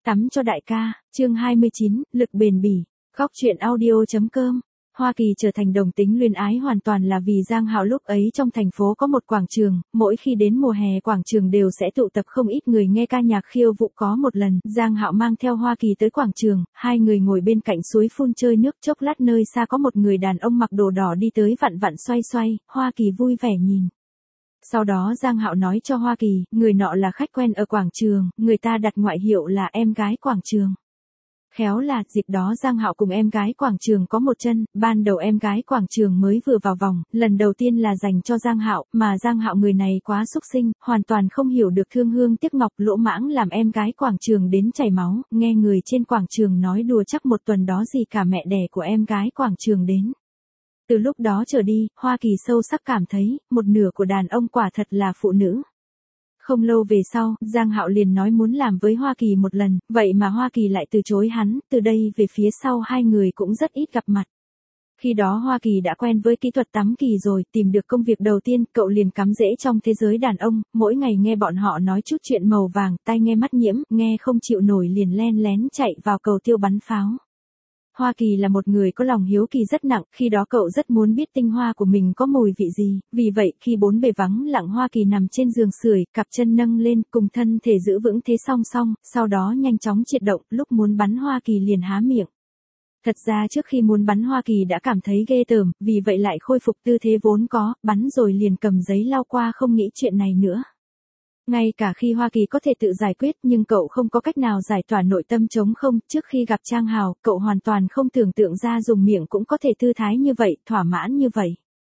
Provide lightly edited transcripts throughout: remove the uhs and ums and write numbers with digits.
Tắm cho đại ca, chương 29, lực bền bỉ. Góc truyện audio.com. Hoa Kỳ trở thành đồng tính luyến ái hoàn toàn là vì Giang Hạo lúc ấy trong thành phố có một quảng trường, mỗi khi đến mùa hè quảng trường đều sẽ tụ tập không ít người nghe ca nhạc khiêu vũ. Có một lần, Giang Hạo mang theo Hoa Kỳ tới quảng trường, hai người ngồi bên cạnh suối phun chơi nước. Chốc lát nơi xa có một người đàn ông mặc đồ đỏ đi tới vặn vặn xoay xoay, Hoa Kỳ vui vẻ nhìn. Sau đó Giang Hạo nói cho Hoa Kỳ, người nọ là khách quen ở quảng trường, người ta đặt ngoại hiệu là em gái quảng trường. Khéo là, dịp đó Giang Hạo cùng em gái quảng trường có một chân, ban đầu em gái quảng trường mới vừa vào vòng, lần đầu tiên là dành cho Giang Hạo, mà Giang Hạo người này quá xúc sinh, hoàn toàn không hiểu được thương hương tiếc ngọc, lỗ mãng làm em gái quảng trường đến chảy máu, nghe người trên quảng trường nói đùa chắc một tuần đó gì cả mẹ đẻ của em gái quảng trường đến. Từ lúc đó trở đi, Hoa Kỳ sâu sắc cảm thấy, một nửa của đàn ông quả thật là phụ nữ. Không lâu về sau, Giang Hạo liền nói muốn làm với Hoa Kỳ một lần, vậy mà Hoa Kỳ lại từ chối hắn, từ đây về phía sau hai người cũng rất ít gặp mặt. Khi đó Hoa Kỳ đã quen với kỹ thuật tắm kỳ rồi, tìm được công việc đầu tiên, cậu liền cắm rễ trong thế giới đàn ông, mỗi ngày nghe bọn họ nói chút chuyện màu vàng, tai nghe mắt nhiễm, nghe không chịu nổi liền len lén chạy vào cầu tiêu bắn pháo. Hoa Kỳ là một người có lòng hiếu kỳ rất nặng, khi đó cậu rất muốn biết tinh hoa của mình có mùi vị gì, vì vậy khi bốn bề vắng lặng Hoa Kỳ nằm trên giường sưởi, cặp chân nâng lên, cùng thân thể giữ vững thế song song, sau đó nhanh chóng triệt động, lúc muốn bắn Hoa Kỳ liền há miệng. Thật ra trước khi muốn bắn Hoa Kỳ đã cảm thấy ghê tởm, vì vậy lại khôi phục tư thế vốn có, bắn rồi liền cầm giấy lau qua không nghĩ chuyện này nữa. Ngay cả khi Hoa Kỳ có thể tự giải quyết nhưng cậu không có cách nào giải tỏa nội tâm trống không, trước khi gặp Trang Hào, cậu hoàn toàn không tưởng tượng ra dùng miệng cũng có thể thư thái như vậy, thỏa mãn như vậy.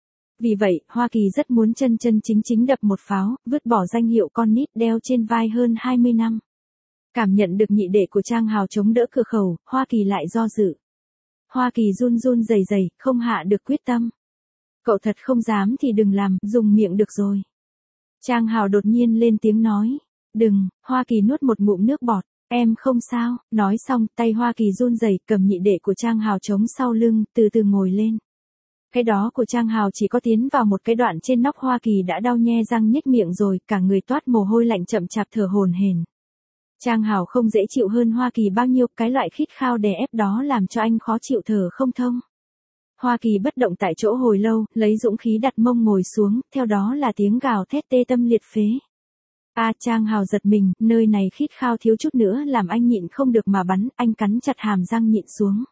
Vì vậy, Hoa Kỳ rất muốn chân chân chính chính đập một pháo, vứt bỏ danh hiệu con nít đeo trên vai hơn 20 năm. Cảm nhận được nhị đệ của Trang Hào chống đỡ cửa khẩu, Hoa Kỳ lại do dự. Hoa Kỳ run run rẩy rẩy, không hạ được quyết tâm. Cậu thật không dám thì đừng làm, dùng miệng được rồi. Trang Hào đột nhiên lên tiếng nói. Đừng, Hoa Kỳ nuốt một ngụm nước bọt. Em không sao, nói xong, tay Hoa Kỳ run rẩy cầm nhị đệ của Trang Hào chống sau lưng, từ từ ngồi lên. Cái đó của Trang Hào chỉ có tiến vào một cái đoạn trên nóc Hoa Kỳ đã đau nhe răng nhếch miệng rồi, cả người toát mồ hôi lạnh chậm chạp thở hổn hển. Trang Hào không dễ chịu hơn Hoa Kỳ bao nhiêu, cái loại khít khao đè ép đó làm cho anh khó chịu thở không thông. Hoa Kỳ bất động tại chỗ hồi lâu, lấy dũng khí đặt mông ngồi xuống, theo đó là tiếng gào thét tê tâm liệt phế. Trang Hào giật mình, nơi này khít khao thiếu chút nữa làm anh nhịn không được mà bắn, anh cắn chặt hàm răng nhịn xuống.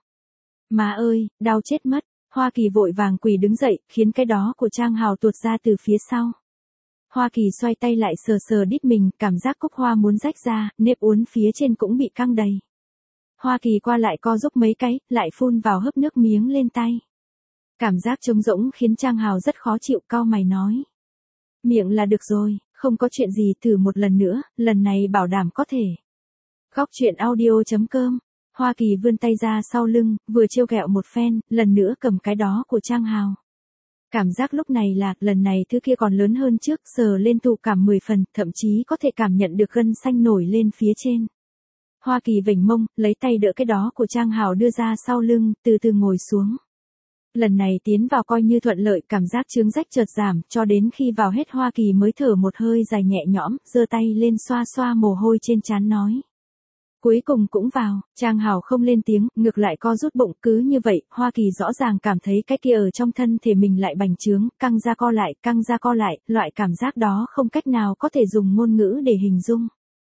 Má ơi, đau chết mất, Hoa Kỳ vội vàng quỳ đứng dậy, khiến cái đó của Trang Hào tuột ra từ phía sau. Hoa Kỳ xoay tay lại sờ sờ đít mình, cảm giác cúc hoa muốn rách ra, nếp uốn phía trên cũng bị căng đầy. Hoa Kỳ qua lại co giúp mấy cái, lại phun vào hớp nước miếng lên tay. Cảm giác trống rỗng khiến Trang Hào rất khó chịu, cau mày nói. Miệng là được rồi, không có chuyện gì, thử một lần nữa, lần này bảo đảm có thể. Góc truyện audio.com. Hoa Kỳ vươn tay ra sau lưng, vừa trêu ghẹo một phen, lần nữa cầm cái đó của Trang Hào. Cảm giác lúc này là, lần này thứ kia còn lớn hơn trước, sờ lên thụ cảm 10 phần, thậm chí có thể cảm nhận được gân xanh nổi lên phía trên. Hoa Kỳ vểnh mông, lấy tay đỡ cái đó của Trang Hào đưa ra sau lưng, từ từ ngồi xuống. Lần này tiến vào coi như thuận lợi, cảm giác chướng rách chợt giảm, cho đến khi vào hết Hoa Kỳ mới thở một hơi dài nhẹ nhõm, giơ tay lên xoa xoa mồ hôi trên trán nói. Cuối cùng cũng vào, Trang Hào không lên tiếng, ngược lại co rút bụng, cứ như vậy, Hoa Kỳ rõ ràng cảm thấy cái kia ở trong thân thể mình lại bành trướng, căng ra co lại, loại cảm giác đó không cách nào có thể dùng ngôn ngữ để hình dung.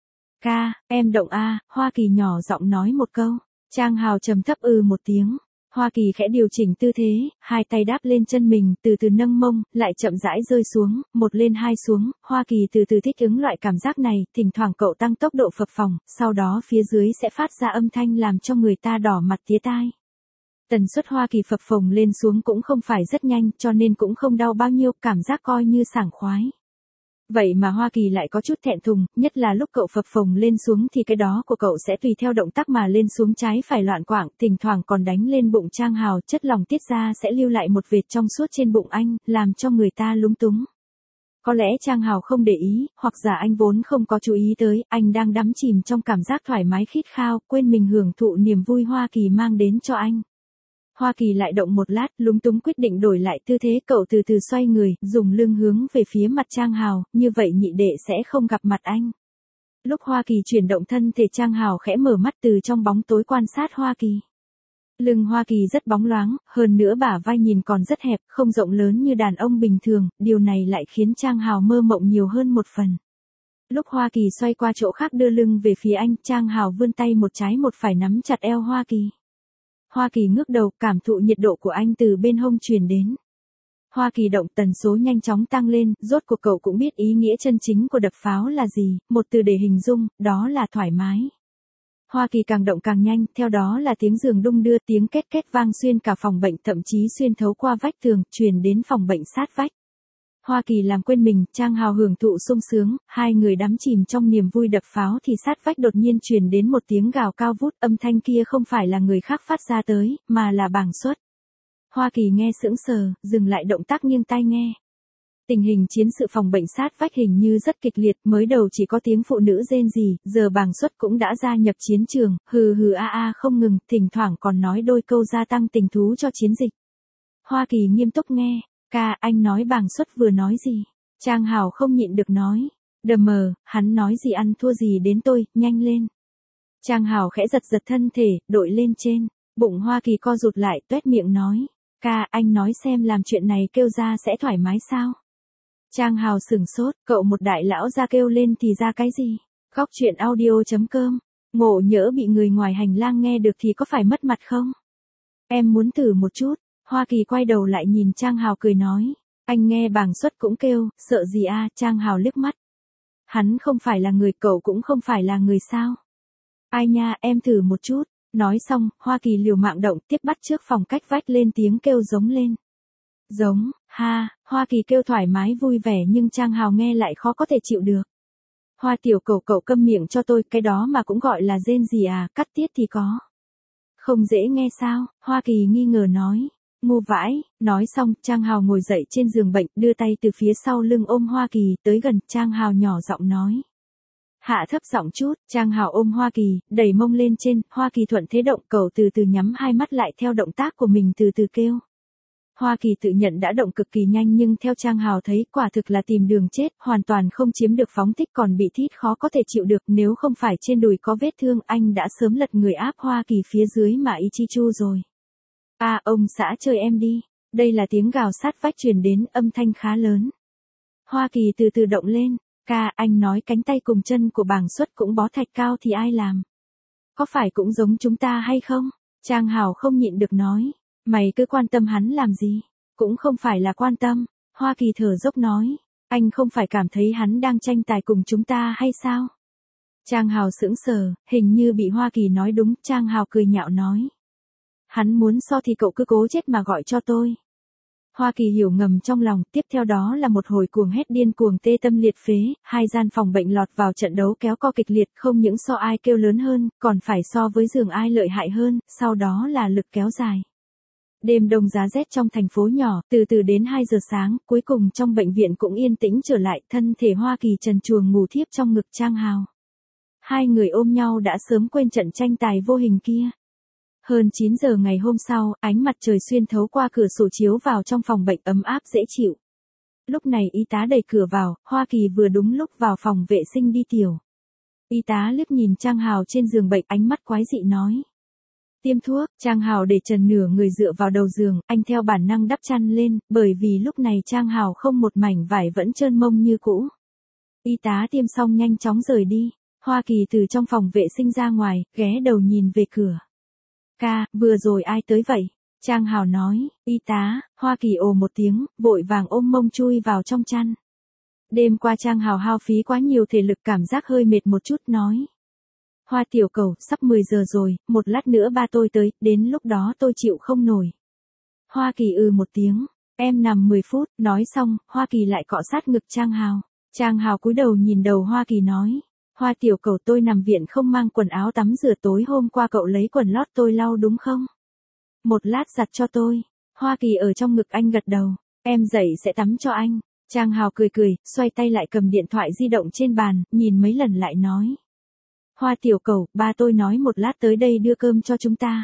Ca, em động a, Hoa Kỳ nhỏ giọng nói một câu, Trang Hào trầm thấp một tiếng. Hoa Kỳ khẽ điều chỉnh tư thế, hai tay đáp lên chân mình, từ từ nâng mông, lại chậm rãi rơi xuống, một lên hai xuống, Hoa Kỳ từ từ thích ứng loại cảm giác này, thỉnh thoảng cậu tăng tốc độ phập phồng, sau đó phía dưới sẽ phát ra âm thanh làm cho người ta đỏ mặt tía tai. Tần suất Hoa Kỳ phập phồng lên xuống cũng không phải rất nhanh, cho nên cũng không đau bao nhiêu, cảm giác coi như sảng khoái. Vậy mà Hoa Kỳ lại có chút thẹn thùng, nhất là lúc cậu phập phồng lên xuống thì cái đó của cậu sẽ tùy theo động tác mà lên xuống trái phải loạn quạng, thỉnh thoảng còn đánh lên bụng Trang Hào, chất lỏng tiết ra sẽ lưu lại một vệt trong suốt trên bụng anh, làm cho người ta lúng túng. Có lẽ Trang Hào không để ý, hoặc giả anh vốn không có chú ý tới, anh đang đắm chìm trong cảm giác thoải mái khít khao, quên mình hưởng thụ niềm vui Hoa Kỳ mang đến cho anh. Hoa Kỳ lại động một lát, lúng túng quyết định đổi lại tư thế, cậu từ từ xoay người, dùng lưng hướng về phía mặt Trang Hào, như vậy nhị đệ sẽ không gặp mặt anh. Lúc Hoa Kỳ chuyển động thân thể Trang Hào khẽ mở mắt từ trong bóng tối quan sát Hoa Kỳ. Lưng Hoa Kỳ rất bóng loáng, hơn nữa bả vai nhìn còn rất hẹp, không rộng lớn như đàn ông bình thường, điều này lại khiến Trang Hào mơ mộng nhiều hơn một phần. Lúc Hoa Kỳ xoay qua chỗ khác đưa lưng về phía anh, Trang Hào vươn tay một trái một phải nắm chặt eo Hoa Kỳ. Hoa Kỳ ngước đầu, cảm thụ nhiệt độ của anh từ bên hông truyền đến. Hoa Kỳ động tần số nhanh chóng tăng lên, rốt cuộc cậu cũng biết ý nghĩa chân chính của đập pháo là gì, một từ để hình dung, đó là thoải mái. Hoa Kỳ càng động càng nhanh, theo đó là tiếng giường đung đưa, tiếng két két vang xuyên cả phòng bệnh, thậm chí xuyên thấu qua vách tường, truyền đến phòng bệnh sát vách. Hoa Kỳ làm quên mình, Trang Hào hưởng thụ sung sướng, hai người đắm chìm trong niềm vui đập pháo thì sát vách đột nhiên truyền đến một tiếng gào cao vút, âm thanh kia không phải là người khác phát ra tới, mà là Bàng Xuất. Hoa Kỳ nghe sững sờ, dừng lại động tác nghiêng tai nghe. Tình hình chiến sự phòng bệnh sát vách hình như rất kịch liệt, mới đầu chỉ có tiếng phụ nữ rên rỉ, giờ Bàng Xuất cũng đã gia nhập chiến trường, hừ hừ a a không ngừng, thỉnh thoảng còn nói đôi câu gia tăng tình thú cho chiến dịch. Hoa Kỳ nghiêm túc nghe, ca, anh nói Bàng Xuất vừa nói gì? Trang Hào không nhịn được nói, đờ mờ, hắn nói gì ăn thua gì đến tôi, nhanh lên. Trang Hào khẽ giật giật thân thể, đội lên trên, bụng Hoa Kỳ co rụt lại, toét miệng nói, ca, anh nói xem làm chuyện này kêu ra sẽ thoải mái sao? Trang Hào sửng sốt, cậu một đại lão ra kêu lên thì ra cái gì? Góc chuyện audio.com, ngộ nhỡ bị người ngoài hành lang nghe được thì có phải mất mặt không? Em muốn thử một chút. Hoa Kỳ quay đầu lại nhìn Trang Hào cười nói, anh nghe Bàng Xuất cũng kêu, sợ gì a? Trang Hào liếc mắt. Hắn không phải là người, cậu cũng không phải là người sao? Ai nha, em thử một chút. Nói xong, Hoa Kỳ liều mạng động, tiếp bắt trước phòng cách vách lên tiếng kêu giống lên. Giống, ha, Hoa Kỳ kêu thoải mái vui vẻ nhưng Trang Hào nghe lại khó có thể chịu được. Hoa tiểu cậu cậu câm miệng cho tôi, cái đó mà cũng gọi là rên gì à, cắt tiết thì có. Không dễ nghe sao? Hoa Kỳ nghi ngờ nói. Ngu vãi, nói xong, Trang Hào ngồi dậy trên giường bệnh, đưa tay từ phía sau lưng ôm Hoa Kỳ, tới gần, Trang Hào nhỏ giọng nói. Hạ thấp giọng chút, Trang Hào ôm Hoa Kỳ, đẩy mông lên trên, Hoa Kỳ thuận thế động, cậu từ từ nhắm hai mắt lại theo động tác của mình từ từ kêu. Hoa Kỳ tự nhận đã động cực kỳ nhanh nhưng theo Trang Hào thấy quả thực là tìm đường chết, hoàn toàn không chiếm được phóng thích còn bị thít khó có thể chịu được, nếu không phải trên đùi có vết thương anh đã sớm lật người áp Hoa Kỳ phía dưới mà Ichichu rồi. À, ông xã chơi em đi. Đây là tiếng gào sát vách truyền đến, âm thanh khá lớn. Hoa Kỳ từ từ động lên. Ca, anh nói cánh tay cùng chân của Bàng Xuất cũng bó thạch cao thì ai làm? Có phải cũng giống chúng ta hay không? Trang Hào không nhịn được nói. Mày cứ quan tâm hắn làm gì? Cũng không phải là quan tâm. Hoa Kỳ thở dốc nói. Anh không phải cảm thấy hắn đang tranh tài cùng chúng ta hay sao? Trang Hào sững sờ, hình như bị Hoa Kỳ nói đúng, Trang Hào cười nhạo nói. Hắn muốn so thì cậu cứ cố chết mà gọi cho tôi. Hoa Kỳ hiểu ngầm trong lòng, tiếp theo đó là một hồi cuồng hét điên cuồng tê tâm liệt phế, hai gian phòng bệnh lọt vào trận đấu kéo co kịch liệt, không những so ai kêu lớn hơn, còn phải so với giường ai lợi hại hơn, sau đó là lực kéo dài. Đêm đông giá rét trong thành phố nhỏ, từ từ đến 2 giờ sáng, cuối cùng trong bệnh viện cũng yên tĩnh trở lại, thân thể Hoa Kỳ trần truồng ngủ thiếp trong ngực Trang Hào. Hai người ôm nhau đã sớm quên trận tranh tài vô hình kia. Hơn 9 giờ ngày hôm sau, ánh mặt trời xuyên thấu qua cửa sổ chiếu vào trong phòng bệnh ấm áp dễ chịu. Lúc này y tá đẩy cửa vào, Hoa Kỳ vừa đúng lúc vào phòng vệ sinh đi tiểu. Y tá liếc nhìn Trang Hào trên giường bệnh, ánh mắt quái dị nói. Tiêm thuốc, Trang Hào để trần nửa người dựa vào đầu giường, anh theo bản năng đắp chăn lên, bởi vì lúc này Trang Hào không một mảnh vải vẫn trơn mông như cũ. Y tá tiêm xong nhanh chóng rời đi, Hoa Kỳ từ trong phòng vệ sinh ra ngoài, ghé đầu nhìn về cửa. Ca, vừa rồi ai tới vậy? Trang Hào nói, y tá, Hoa Kỳ ồ một tiếng, vội vàng ôm mông chui vào trong chăn. Đêm qua Trang Hào hao phí quá nhiều thể lực cảm giác hơi mệt một chút nói. Hoa tiểu cầu, sắp 10 giờ rồi, một lát nữa ba tôi tới, đến lúc đó tôi chịu không nổi. Hoa Kỳ một tiếng, em nằm 10 phút, nói xong, Hoa Kỳ lại cọ sát ngực Trang Hào. Trang Hào cúi đầu nhìn đầu Hoa Kỳ nói. Hoa tiểu cầu tôi nằm viện không mang quần áo tắm rửa tối hôm qua cậu lấy quần lót tôi lau đúng không? Một lát giặt cho tôi. Hoa Kỳ ở trong ngực anh gật đầu. Em dậy sẽ tắm cho anh. Trang Hào cười cười, xoay tay lại cầm điện thoại di động trên bàn, nhìn mấy lần lại nói. Hoa tiểu cầu, ba tôi nói một lát tới đây đưa cơm cho chúng ta.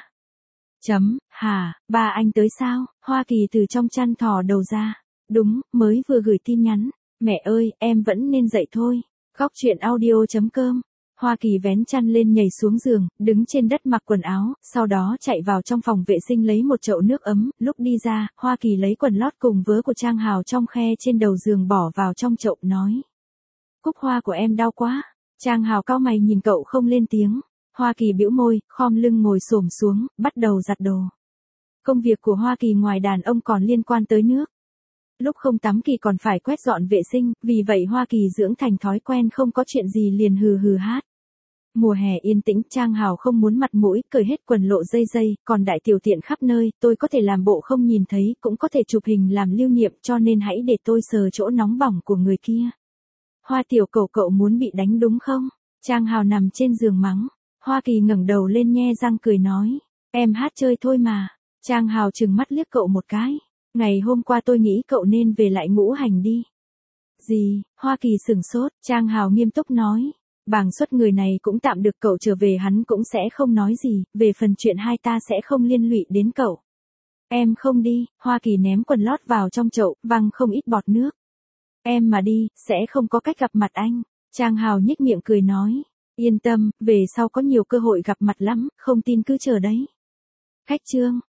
Hả, ba anh tới sao? Hoa Kỳ từ trong chăn thò đầu ra. Đúng, mới vừa gửi tin nhắn. Mẹ ơi, em vẫn nên dậy thôi. Góc chuyện audio.com Hoa Kỳ vén chăn lên nhảy xuống giường, đứng trên đất mặc quần áo, sau đó chạy vào trong phòng vệ sinh lấy một chậu nước ấm, lúc đi ra, Hoa Kỳ lấy quần lót cùng vớ của Trang Hào trong khe trên đầu giường bỏ vào trong chậu, nói. Cúc hoa của em đau quá. Trang Hào cau mày nhìn cậu không lên tiếng. Hoa Kỳ bĩu môi, khom lưng ngồi xổm xuống, bắt đầu giặt đồ. Công việc của Hoa Kỳ ngoài đàn ông còn liên quan tới nước. Lúc không tắm Kỳ còn phải quét dọn vệ sinh, vì vậy Hoa Kỳ dưỡng thành thói quen không có chuyện gì liền hừ hừ hát. Mùa hè yên tĩnh, Trang Hào không muốn mặt mũi, cởi hết quần lộ dây dây, còn đại tiểu tiện khắp nơi, tôi có thể làm bộ không nhìn thấy, cũng có thể chụp hình làm lưu niệm, cho nên hãy để tôi sờ chỗ nóng bỏng của người kia. Hoa tiểu cậu cậu muốn bị đánh đúng không? Trang Hào nằm trên giường mắng. Hoa Kỳ ngẩng đầu lên nhe răng cười nói. Em hát chơi thôi mà. Trang Hào trừng mắt liếc cậu một cái. Ngày hôm qua tôi nghĩ cậu nên về lại ngũ hành đi. Gì? Hoa Kỳ sửng sốt. Trang Hào nghiêm túc nói. Bàng Xuất người này cũng tạm được, cậu trở về hắn cũng sẽ không nói gì, về phần chuyện hai ta sẽ không liên lụy đến cậu. Em không đi. Hoa Kỳ ném quần lót vào trong chậu, văng không ít bọt nước. Em mà đi, sẽ không có cách gặp mặt anh. Trang Hào nhếch miệng cười nói. Yên tâm, về sau có nhiều cơ hội gặp mặt lắm, không tin cứ chờ đấy. Khách trương.